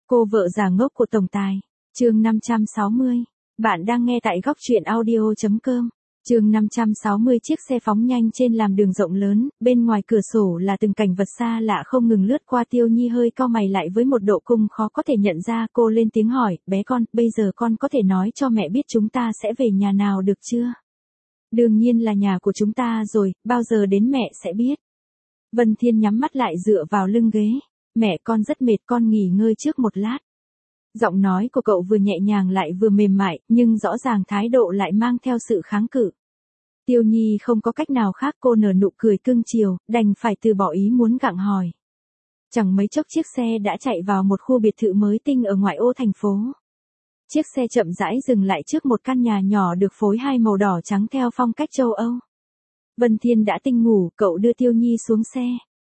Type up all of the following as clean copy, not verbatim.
Cô vợ già ngốc của tổng tài. Chương 560. Bạn đang nghe tại góc truyện audio.com. Chương 560. Chiếc xe phóng nhanh trên làn đường rộng lớn, bên ngoài cửa sổ là từng cảnh vật xa lạ không ngừng lướt qua. Tiêu Nhi hơi cau mày lại với một độ cung khó có thể nhận ra. Cô lên tiếng hỏi, bé con, bây giờ con có thể nói cho mẹ biết chúng ta sẽ về nhà nào được chưa? Đương nhiên là nhà của chúng ta rồi, bao giờ đến mẹ sẽ biết. Vân Thiên nhắm mắt lại dựa vào lưng ghế. Mẹ con rất mệt, con nghỉ ngơi trước một lát. Giọng nói của cậu vừa nhẹ nhàng lại vừa mềm mại, nhưng rõ ràng thái độ lại mang theo sự kháng cự. Tiêu Nhi không có cách nào khác, cô nở nụ cười cưng chiều, đành phải từ bỏ ý muốn gặng hỏi. Chẳng mấy chốc chiếc xe đã chạy vào một khu biệt thự mới tinh ở ngoại ô thành phố. Chiếc xe chậm rãi dừng lại trước một căn nhà nhỏ được phối hai màu đỏ trắng theo phong cách châu Âu. Vân Thiên đã tinh ngủ, cậu đưa Tiêu Nhi xuống xe.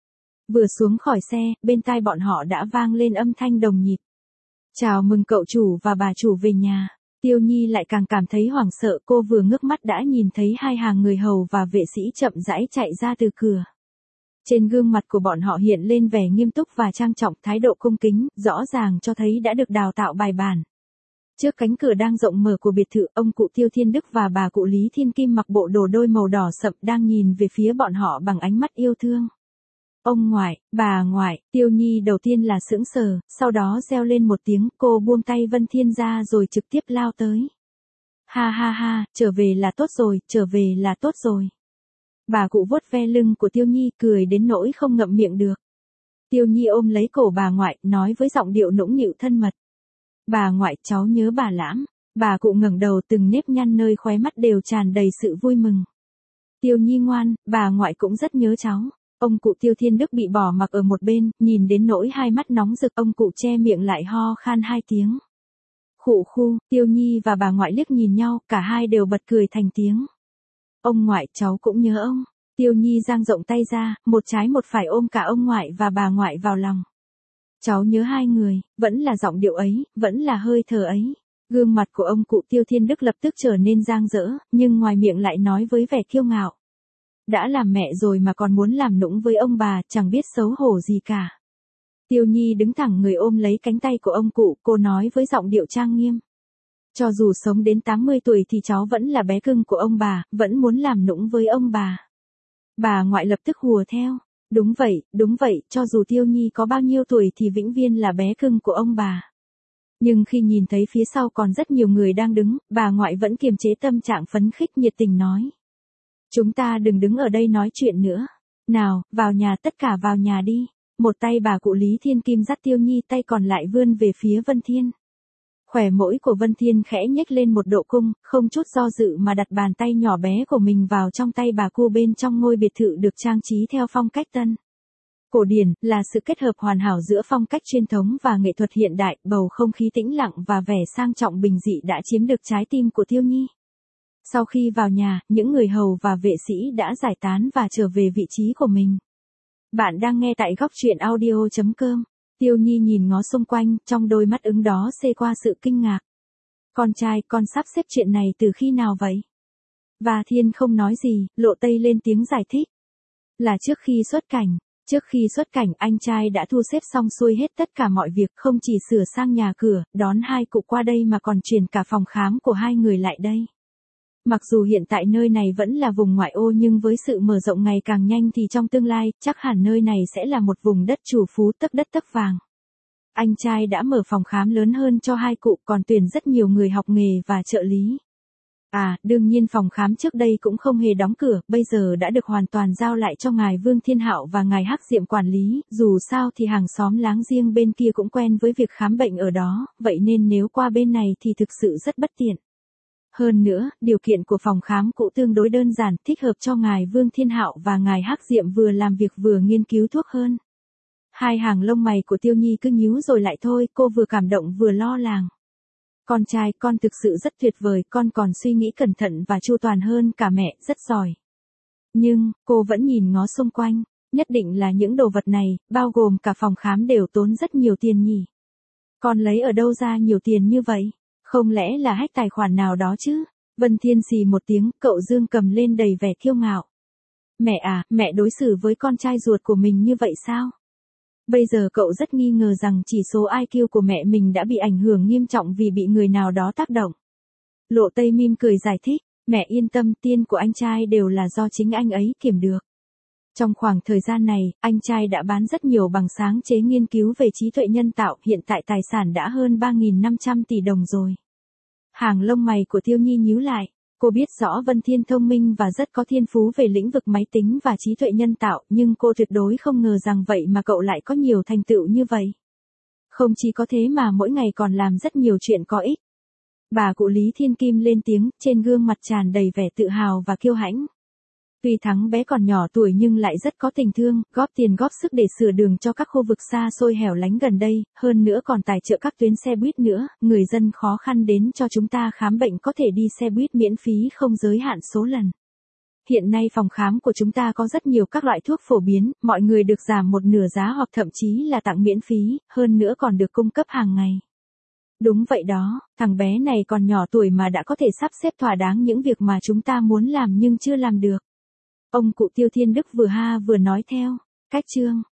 Vừa xuống khỏi xe, bên tai bọn họ đã vang lên âm thanh đồng nhịp. Chào mừng cậu chủ và bà chủ về nhà. Tiêu Nhi lại càng cảm thấy hoảng sợ, cô vừa ngước mắt đã nhìn thấy hai hàng người hầu và vệ sĩ chậm rãi chạy ra từ cửa. Trên gương mặt của bọn họ hiện lên vẻ nghiêm túc và trang trọng, thái độ cung kính, rõ ràng cho thấy đã được đào tạo bài bản. Trước cánh cửa đang rộng mở của biệt thự, ông cụ Tiêu Thiên Đức và bà cụ Lý Thiên Kim mặc bộ đồ đôi màu đỏ sậm đang nhìn về phía bọn họ bằng ánh mắt yêu thương. Ông ngoại, bà ngoại, Tiêu Nhi đầu tiên là sững sờ, sau đó reo lên một tiếng, cô buông tay Vân Thiên ra rồi trực tiếp lao tới. Ha ha ha, trở về là tốt rồi, trở về là tốt rồi. Bà cụ vuốt ve lưng của Tiêu Nhi, cười đến nỗi không ngậm miệng được. Tiêu Nhi ôm lấy cổ bà ngoại, nói với giọng điệu nũng nịu thân mật. Bà ngoại, cháu nhớ bà lắm. Bà cụ ngẩng đầu, từng nếp nhăn nơi khóe mắt đều tràn đầy sự vui mừng. Tiêu Nhi ngoan, bà ngoại cũng rất nhớ cháu. Ông cụ Tiêu Thiên Đức bị bỏ mặc ở một bên, nhìn đến nỗi hai mắt nóng rực, ông cụ che miệng lại ho khan hai tiếng. Khụ khu, Tiêu Nhi và bà ngoại liếc nhìn nhau, cả hai đều bật cười thành tiếng. Ông ngoại, cháu cũng nhớ ông. Tiêu Nhi dang rộng tay ra, một trái một phải ôm cả ông ngoại và bà ngoại vào lòng. Cháu nhớ hai người, vẫn là giọng điệu ấy, vẫn là hơi thở ấy. Gương mặt của ông cụ Tiêu Thiên Đức lập tức trở nên giang dỡ, nhưng ngoài miệng lại nói với vẻ kiêu ngạo. Đã làm mẹ rồi mà còn muốn làm nũng với ông bà, chẳng biết xấu hổ gì cả. Tiêu Nhi đứng thẳng người ôm lấy cánh tay của ông cụ, cô nói với giọng điệu trang nghiêm. Cho dù sống đến 80 tuổi thì cháu vẫn là bé cưng của ông bà, vẫn muốn làm nũng với ông bà. Bà ngoại lập tức hùa theo. Đúng vậy, cho dù Tiêu Nhi có bao nhiêu tuổi thì vĩnh viễn là bé cưng của ông bà. Nhưng khi nhìn thấy phía sau còn rất nhiều người đang đứng, bà ngoại vẫn kiềm chế tâm trạng phấn khích nhiệt tình nói. Chúng ta đừng đứng ở đây nói chuyện nữa. Nào, vào nhà, tất cả vào nhà đi. Một tay bà cụ Lý Thiên Kim dắt Tiêu Nhi, tay còn lại vươn về phía Vân Thiên. Khóe mũi của Vân Thiên khẽ nhếch lên một độ cung, không chút do dự mà đặt bàn tay nhỏ bé của mình vào trong tay bà cu bên trong ngôi biệt thự được trang trí theo phong cách tân. Cổ điển, là sự kết hợp hoàn hảo giữa phong cách truyền thống và nghệ thuật hiện đại, bầu không khí tĩnh lặng và vẻ sang trọng bình dị đã chiếm được trái tim của Tiêu Nhi. Sau khi vào nhà, những người hầu và vệ sĩ đã giải tán và trở về vị trí của mình. Bạn đang nghe tại góc truyện audio.com. Tiêu Nhi nhìn ngó xung quanh, trong đôi mắt ứng đó xê qua sự kinh ngạc. Con trai, con sắp xếp chuyện này từ khi nào vậy? Và Thiên không nói gì, Lộ Tây lên tiếng giải thích. Là trước khi xuất cảnh. Trước khi xuất cảnh, anh trai đã thu xếp xong xuôi hết tất cả mọi việc, không chỉ sửa sang nhà cửa, đón hai cụ qua đây mà còn chuyển cả phòng khám của hai người lại đây. Mặc dù hiện tại nơi này vẫn là vùng ngoại ô nhưng với sự mở rộng ngày càng nhanh thì trong tương lai, chắc hẳn nơi này sẽ là một vùng đất chủ phú tấc đất tấc vàng. Anh trai đã mở phòng khám lớn hơn cho hai cụ, còn tuyển rất nhiều người học nghề và trợ lý. Đương nhiên phòng khám trước đây cũng không hề đóng cửa, bây giờ đã được hoàn toàn giao lại cho ngài Vương Thiên Hạo và ngài Hắc Diệm quản lý, dù sao thì hàng xóm láng giềng bên kia cũng quen với việc khám bệnh ở đó, vậy nên nếu qua bên này thì thực sự rất bất tiện. Hơn nữa, điều kiện của phòng khám cũ tương đối đơn giản, thích hợp cho ngài Vương Thiên Hạo và ngài Hắc Diệm vừa làm việc vừa nghiên cứu thuốc hơn. Hai hàng lông mày của Tiêu Nhi cứ nhíu rồi lại thôi, cô vừa cảm động vừa lo lắng. Con trai, con thực sự rất tuyệt vời, con còn suy nghĩ cẩn thận và chu toàn hơn cả mẹ, rất giỏi. Nhưng, cô vẫn nhìn ngó xung quanh, nhất định là những đồ vật này, bao gồm cả phòng khám đều tốn rất nhiều tiền nhỉ. Con lấy ở đâu ra nhiều tiền như vậy? Không lẽ là hack tài khoản nào đó chứ? Vân Thiên xì một tiếng, cậu dương cầm lên đầy vẻ kiêu ngạo. Mẹ à, mẹ đối xử với con trai ruột của mình như vậy sao? Bây giờ cậu rất nghi ngờ rằng chỉ số IQ của mẹ mình đã bị ảnh hưởng nghiêm trọng vì bị người nào đó tác động. Lộ Tây mỉm cười giải thích, mẹ yên tâm, tiền của anh trai đều là do chính anh ấy kiếm được. Trong khoảng thời gian này, anh trai đã bán rất nhiều bằng sáng chế nghiên cứu về trí tuệ nhân tạo, hiện tại tài sản đã hơn 3.500 tỷ đồng rồi. Hàng lông mày của Tiêu Nhi nhíu lại, cô biết rõ Vân Thiên thông minh và rất có thiên phú về lĩnh vực máy tính và trí tuệ nhân tạo, nhưng cô tuyệt đối không ngờ rằng vậy mà cậu lại có nhiều thành tựu như vậy. Không chỉ có thế mà mỗi ngày còn làm rất nhiều chuyện có ích. Bà cụ Lý Thiên Kim lên tiếng, trên gương mặt tràn đầy vẻ tự hào và kiêu hãnh. Tuy Thắng bé còn nhỏ tuổi nhưng lại rất có tình thương, góp tiền góp sức để sửa đường cho các khu vực xa xôi hẻo lánh gần đây, hơn nữa còn tài trợ các tuyến xe buýt nữa, người dân khó khăn đến cho chúng ta khám bệnh có thể đi xe buýt miễn phí không giới hạn số lần. Hiện nay phòng khám của chúng ta có rất nhiều các loại thuốc phổ biến, mọi người được giảm một nửa giá hoặc thậm chí là tặng miễn phí, hơn nữa còn được cung cấp hàng ngày. Đúng vậy đó, thằng bé này còn nhỏ tuổi mà đã có thể sắp xếp thỏa đáng những việc mà chúng ta muốn làm nhưng chưa làm được. Ông cụ Tiêu Thiên Đức vừa ha vừa nói theo. Cách chương